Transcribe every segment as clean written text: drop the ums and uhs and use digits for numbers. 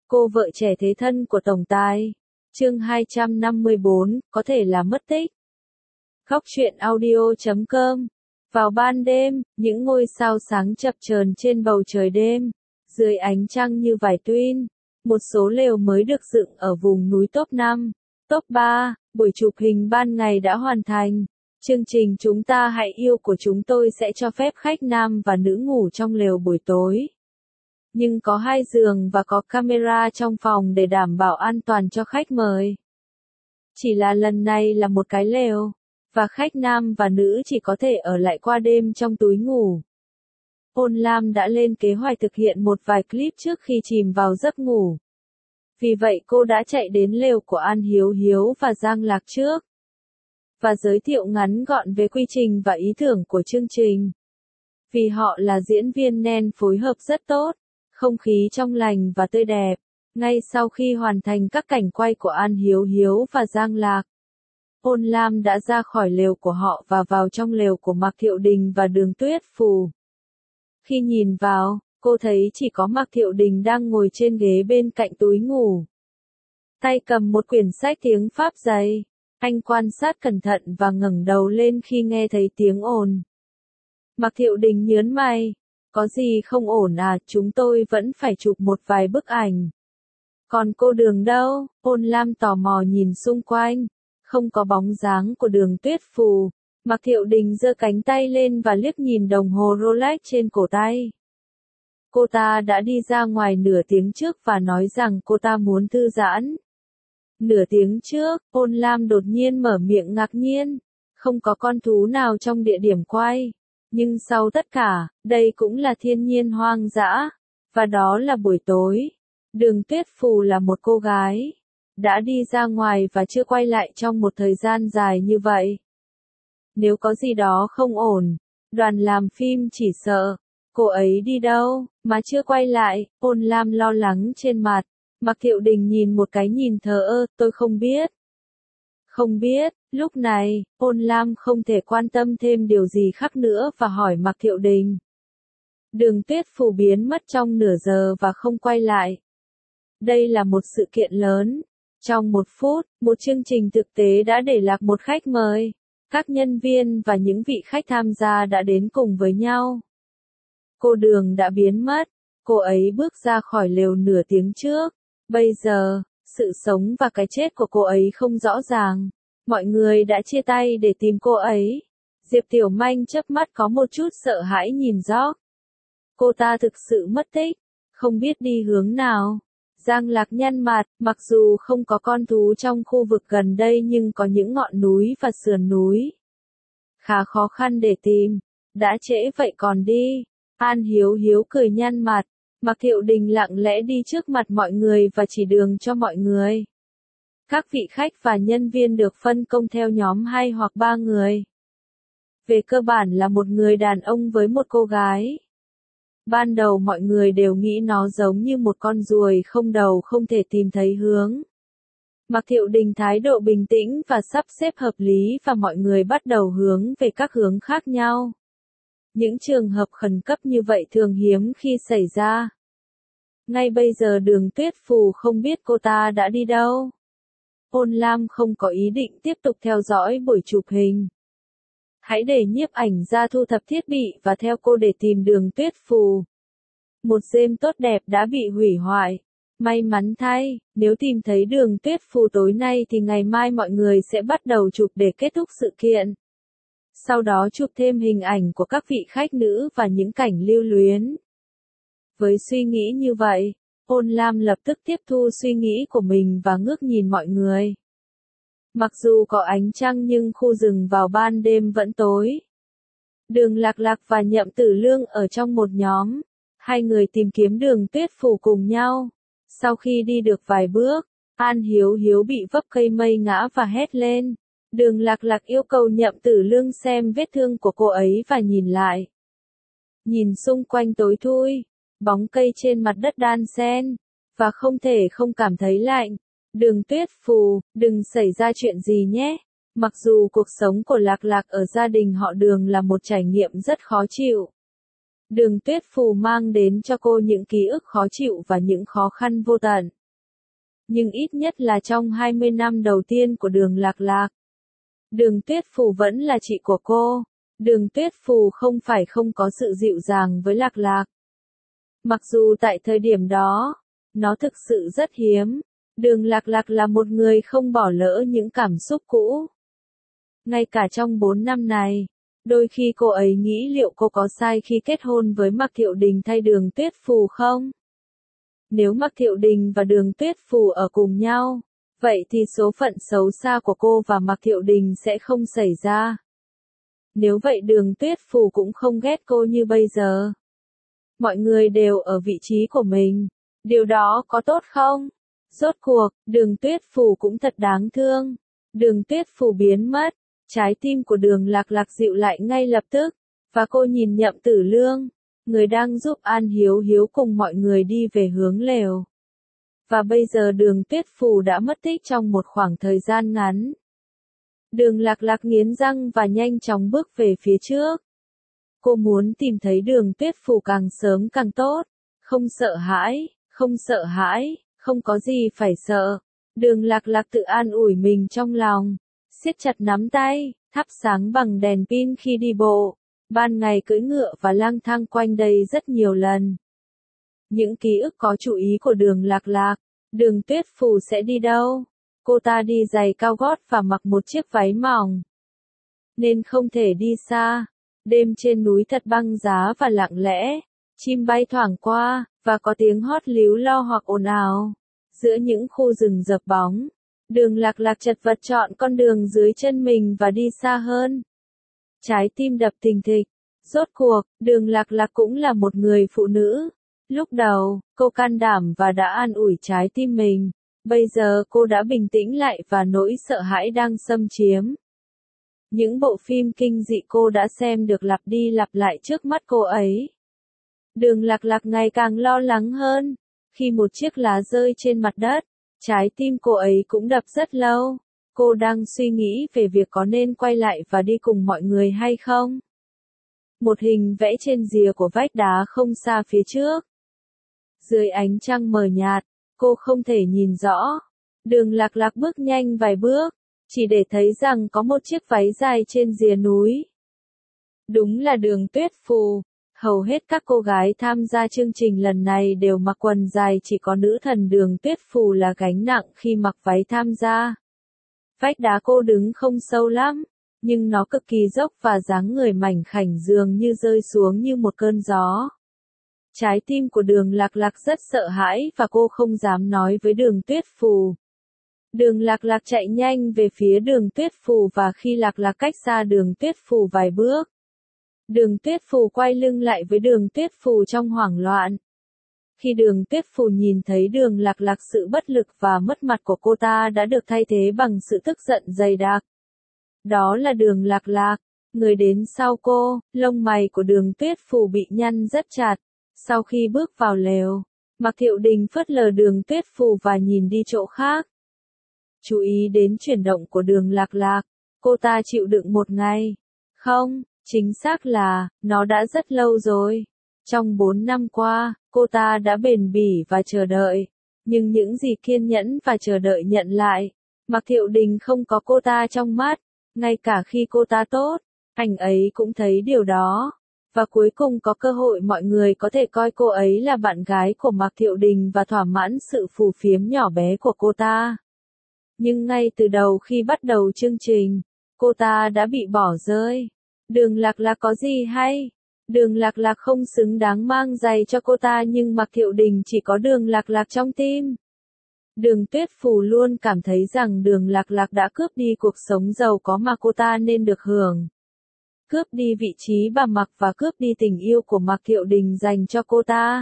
Cô vợ trẻ thế thân của tổng tài. Chương 254, có thể là mất tích. Góc truyện audio.com. Vào ban đêm, những ngôi sao sáng chập chờn trên bầu trời đêm, dưới ánh trăng như vải tuyên, một số lều mới được dựng ở vùng núi top 5, top 3, buổi chụp hình ban ngày đã hoàn thành. Chương trình Chúng ta hãy yêu của chúng tôi sẽ cho phép khách nam và nữ ngủ trong lều buổi tối. Nhưng có 2 giường và có camera trong phòng để đảm bảo an toàn cho khách mời. Chỉ là lần này là một cái lều, và khách nam và nữ chỉ có thể ở lại qua đêm trong túi ngủ. Ôn Lam đã lên kế hoạch thực hiện một vài clip trước khi chìm vào giấc ngủ. Vì vậy cô đã chạy đến lều của An Hiếu Hiếu và Giang Lạc trước, và giới thiệu ngắn gọn về quy trình và ý tưởng của chương trình. Vì họ là diễn viên nên phối hợp rất tốt, không khí trong lành và tươi đẹp. Ngay sau khi hoàn thành các cảnh quay của An Hiếu Hiếu và Giang Lạc, Ôn Lam đã ra khỏi lều của họ và vào trong lều của Mạc Thiệu Đình và Đường Tuyết Phù. Khi nhìn vào, cô thấy chỉ có Mạc Thiệu Đình đang ngồi trên ghế bên cạnh túi ngủ, tay cầm một quyển sách tiếng Pháp dày. Anh quan sát cẩn thận và ngẩng đầu lên khi nghe thấy tiếng ồn. Mạc Thiệu Đình nhớn mày. Có gì không ổn à, chúng tôi vẫn phải chụp một vài bức ảnh. Còn cô Đường đâu? Ôn Lam tò mò nhìn xung quanh. Không có bóng dáng của Đường Tuyết Phù. Mạc Thiệu Đình giơ cánh tay lên và liếc nhìn đồng hồ Rolex trên cổ tay. Cô ta đã đi ra ngoài nửa tiếng trước và nói rằng cô ta muốn thư giãn. Nửa tiếng trước, Ôn Lam đột nhiên mở miệng ngạc nhiên. Không có con thú nào trong địa điểm quay. Nhưng sau tất cả, đây cũng là thiên nhiên hoang dã. Và đó là buổi tối. Đường Tuyết Phù là một cô gái đã đi ra ngoài và chưa quay lại trong một thời gian dài như vậy. Nếu có gì đó không ổn, đoàn làm phim chỉ sợ. Cô ấy đi đâu, mà chưa quay lại? Ôn Lam lo lắng trên mặt. Mạc Thiệu Đình nhìn một cái nhìn thờ ơ, tôi không biết. Không biết, lúc này, Ôn Lam không thể quan tâm thêm điều gì khác nữa và hỏi Mạc Thiệu Đình. Đường Tuyết Phù biến mất trong nửa giờ và không quay lại. Đây là một sự kiện lớn. Trong 1 phút, một chương trình thực tế đã để lạc một khách mời. Các nhân viên và những vị khách tham gia đã đến cùng với nhau. Cô Đường đã biến mất. Cô ấy bước ra khỏi lều nửa tiếng trước. Bây giờ, sự sống và cái chết của cô ấy không rõ ràng. Mọi người đã chia tay để tìm cô ấy. Diệp Tiểu Manh chớp mắt có một chút sợ hãi nhìn George. Cô ta thực sự mất tích, không biết đi hướng nào. Giang Lạc nhăn mặt, mặc dù không có con thú trong khu vực gần đây nhưng có những ngọn núi và sườn núi khá khó khăn để tìm. Đã trễ vậy còn đi. An Hiếu Hiếu cười nhăn mặt. Mạc Thiệu Đình lặng lẽ đi trước mặt mọi người và chỉ đường cho mọi người. Các vị khách và nhân viên được phân công theo nhóm 2 hoặc 3 người. Về cơ bản là một người đàn ông với một cô gái. Ban đầu mọi người đều nghĩ nó giống như một con ruồi không đầu không thể tìm thấy hướng. Mạc Thiệu Đình thái độ bình tĩnh và sắp xếp hợp lý và mọi người bắt đầu hướng về các hướng khác nhau. Những trường hợp khẩn cấp như vậy thường hiếm khi xảy ra. Ngay bây giờ Đường Tuyết Phù không biết cô ta đã đi đâu. Ôn Lam không có ý định tiếp tục theo dõi buổi chụp hình. Hãy để nhiếp ảnh ra thu thập thiết bị và theo cô để tìm Đường Tuyết Phù. Một đêm tốt đẹp đã bị hủy hoại. May mắn thay, nếu tìm thấy Đường Tuyết Phù tối nay thì ngày mai mọi người sẽ bắt đầu chụp để kết thúc sự kiện. Sau đó chụp thêm hình ảnh của các vị khách nữ và những cảnh lưu luyến. Với suy nghĩ như vậy, Ôn Lam lập tức tiếp thu suy nghĩ của mình và ngước nhìn mọi người. Mặc dù có ánh trăng nhưng khu rừng vào ban đêm vẫn tối. Đường Lạc Lạc và Nhậm Tử Lương ở trong một nhóm. 2 người tìm kiếm Đường Tuyết Phù cùng nhau. Sau khi đi được vài bước, An Hiếu Hiếu bị vấp cây mây ngã và hét lên. Đường Lạc Lạc yêu cầu Nhậm Tử Lương xem vết thương của cô ấy và nhìn lại. Nhìn xung quanh tối thui, bóng cây trên mặt đất đan xen, và không thể không cảm thấy lạnh. Đường Tuyết Phù, đừng xảy ra chuyện gì nhé. Mặc dù cuộc sống của Lạc Lạc ở gia đình họ Đường là một trải nghiệm rất khó chịu. Đường Tuyết Phù mang đến cho cô những ký ức khó chịu và những khó khăn vô tận. Nhưng ít nhất là trong 20 năm đầu tiên của Đường Lạc Lạc, Đường Tuyết Phù vẫn là chị của cô. Đường Tuyết Phù không phải không có sự dịu dàng với Lạc Lạc. Mặc dù tại thời điểm đó, nó thực sự rất hiếm. Đường Lạc Lạc là một người không bỏ lỡ những cảm xúc cũ. Ngay cả trong 4 năm này, đôi khi cô ấy nghĩ liệu cô có sai khi kết hôn với Mạc Thiệu Đình thay Đường Tuyết Phù không? Nếu Mạc Thiệu Đình và Đường Tuyết Phù ở cùng nhau, vậy thì số phận xấu xa của cô và Mạc Thiệu Đình sẽ không xảy ra. Nếu vậy Đường Tuyết Phù cũng không ghét cô như bây giờ. Mọi người đều ở vị trí của mình. Điều đó có tốt không? Rốt cuộc, Đường Tuyết Phù cũng thật đáng thương. Đường Tuyết Phù biến mất. Trái tim của Đường Lạc Lạc dịu lại ngay lập tức. Và cô nhìn Nhậm Tử Lương, người đang giúp An Hiếu Hiếu cùng mọi người đi về hướng lều. Và bây giờ Đường Tuyết Phù đã mất tích trong một khoảng thời gian ngắn. Đường Lạc Lạc nghiến răng và nhanh chóng bước về phía trước. Cô muốn tìm thấy Đường Tuyết Phù càng sớm càng tốt. Không sợ hãi, không sợ hãi, không có gì phải sợ. Đường Lạc Lạc tự an ủi mình trong lòng. Siết chặt nắm tay, thắp sáng bằng đèn pin khi đi bộ. Ban ngày cưỡi ngựa và lang thang quanh đây rất nhiều lần. Những ký ức có chú ý của Đường Lạc Lạc. Đường Tuyết Phù sẽ đi đâu? Cô ta đi giày cao gót và mặc một chiếc váy mỏng. Nên không thể đi xa. Đêm trên núi thật băng giá và lặng lẽ. Chim bay thoảng qua, và có tiếng hót líu lo hoặc ồn ào. Giữa những khu rừng dập bóng, Đường Lạc Lạc chật vật chọn con đường dưới chân mình và đi xa hơn. Trái tim đập thình thịch. Rốt cuộc, Đường Lạc Lạc cũng là một người phụ nữ. Lúc đầu, cô can đảm và đã an ủi trái tim mình. Bây giờ cô đã bình tĩnh lại và nỗi sợ hãi đang xâm chiếm. Những bộ phim kinh dị cô đã xem được lặp đi lặp lại trước mắt cô ấy. Đường Lạc Lạc ngày càng lo lắng hơn. Khi một chiếc lá rơi trên mặt đất, trái tim cô ấy cũng đập rất lâu. Cô đang suy nghĩ về việc có nên quay lại và đi cùng mọi người hay không. Một hình vẽ trên rìa của vách đá không xa phía trước. Dưới ánh trăng mờ nhạt, cô không thể nhìn rõ. Đường Lạc Lạc bước nhanh vài bước, chỉ để thấy rằng có một chiếc váy dài trên rìa núi. Đúng là Đường Tuyết Phù. Hầu hết các cô gái tham gia chương trình lần này đều mặc quần dài, chỉ có nữ thần Đường Tuyết Phù là gánh nặng khi mặc váy tham gia. Vách đá cô đứng không sâu lắm, nhưng nó cực kỳ dốc và dáng người mảnh khảnh dường như rơi xuống như một cơn gió. Trái tim của Đường Lạc Lạc rất sợ hãi và cô không dám nói với Đường Tuyết Phù. Đường Lạc Lạc chạy nhanh về phía Đường Tuyết Phù và khi Lạc Lạc cách xa Đường Tuyết Phù vài bước, Đường Tuyết Phù quay lưng lại với Đường Tuyết Phù trong hoảng loạn. Khi Đường Tuyết Phù nhìn thấy Đường Lạc Lạc, sự bất lực và mất mặt của cô ta đã được thay thế bằng sự tức giận dày đặc. Đó là Đường Lạc Lạc, người đến sau cô. Lông mày của Đường Tuyết Phù bị nhăn rất chặt. Sau khi bước vào lều, Mạc Thiệu Đình phớt lờ Đường Tuyết Phù và nhìn đi chỗ khác. Chú ý đến chuyển động của Đường Lạc Lạc, cô ta chịu đựng một ngày. Không, chính xác là, nó đã rất lâu rồi. Trong 4 năm qua, cô ta đã bền bỉ và chờ đợi. Nhưng những gì kiên nhẫn và chờ đợi nhận lại, Mạc Thiệu Đình không có cô ta trong mắt. Ngay cả khi cô ta tốt, anh ấy cũng thấy điều đó. Và cuối cùng có cơ hội mọi người có thể coi cô ấy là bạn gái của Mạc Thiệu Đình và thỏa mãn sự phù phiếm nhỏ bé của cô ta. Nhưng ngay từ đầu khi bắt đầu chương trình, cô ta đã bị bỏ rơi. Đường Lạc Lạc có gì hay? Đường Lạc Lạc không xứng đáng mang giày cho cô ta, nhưng Mạc Thiệu Đình chỉ có Đường Lạc Lạc trong tim. Đường Tuyết Phù luôn cảm thấy rằng Đường Lạc Lạc đã cướp đi cuộc sống giàu có mà cô ta nên được hưởng. Cướp đi vị trí bà Mạc và cướp đi tình yêu của Mạc Thiệu Đình dành cho cô ta.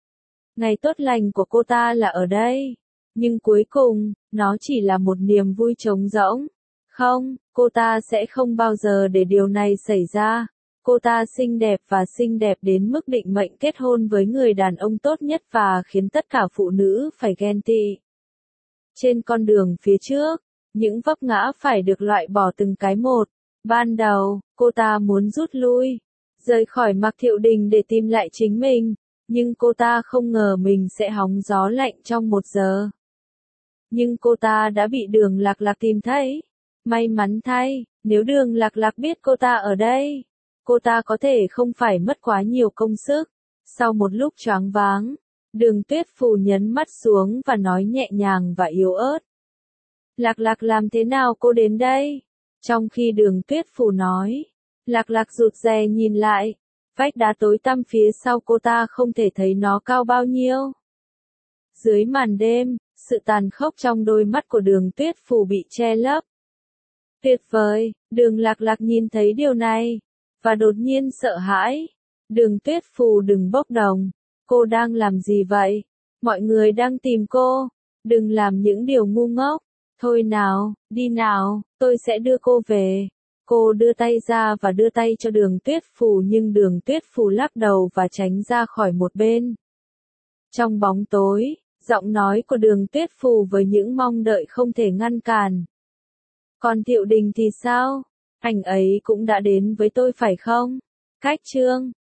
Ngày tốt lành của cô ta là ở đây. Nhưng cuối cùng, nó chỉ là một niềm vui trống rỗng. Không, cô ta sẽ không bao giờ để điều này xảy ra. Cô ta xinh đẹp và xinh đẹp đến mức định mệnh kết hôn với người đàn ông tốt nhất và khiến tất cả phụ nữ phải ghen tị. Trên con đường phía trước, những vấp ngã phải được loại bỏ từng cái một. Ban đầu, cô ta muốn rút lui, rời khỏi Mạc Thiệu Đình để tìm lại chính mình, nhưng cô ta không ngờ mình sẽ hóng gió lạnh trong 1 giờ. Nhưng cô ta đã bị Đường Lạc Lạc tìm thấy. May mắn thay, nếu Đường Lạc Lạc biết cô ta ở đây, cô ta có thể không phải mất quá nhiều công sức. Sau một lúc choáng váng, Đường Tuyết Phù nhấn mắt xuống và nói nhẹ nhàng và yếu ớt. Lạc Lạc làm thế nào cô đến đây? Trong khi Đường Tuyết Phù nói, Lạc Lạc rụt rè nhìn lại, vách đá tối tăm phía sau cô ta không thể thấy nó cao bao nhiêu. Dưới màn đêm, sự tàn khốc trong đôi mắt của Đường Tuyết Phù bị che lấp. Tuyệt vời, Đường Lạc Lạc nhìn thấy điều này, và đột nhiên sợ hãi. Đường Tuyết Phù đừng bốc đồng, cô đang làm gì vậy? Mọi người đang tìm cô, đừng làm những điều ngu ngốc. Thôi nào, đi nào, tôi sẽ đưa cô về. Cô đưa tay ra và đưa tay cho Đường Tuyết Phù nhưng Đường Tuyết Phù lắc đầu và tránh ra khỏi một bên. Trong bóng tối, giọng nói của Đường Tuyết Phù với những mong đợi không thể ngăn cản. Còn Thiệu Đình thì sao? Anh ấy cũng đã đến với tôi phải không? Cách chương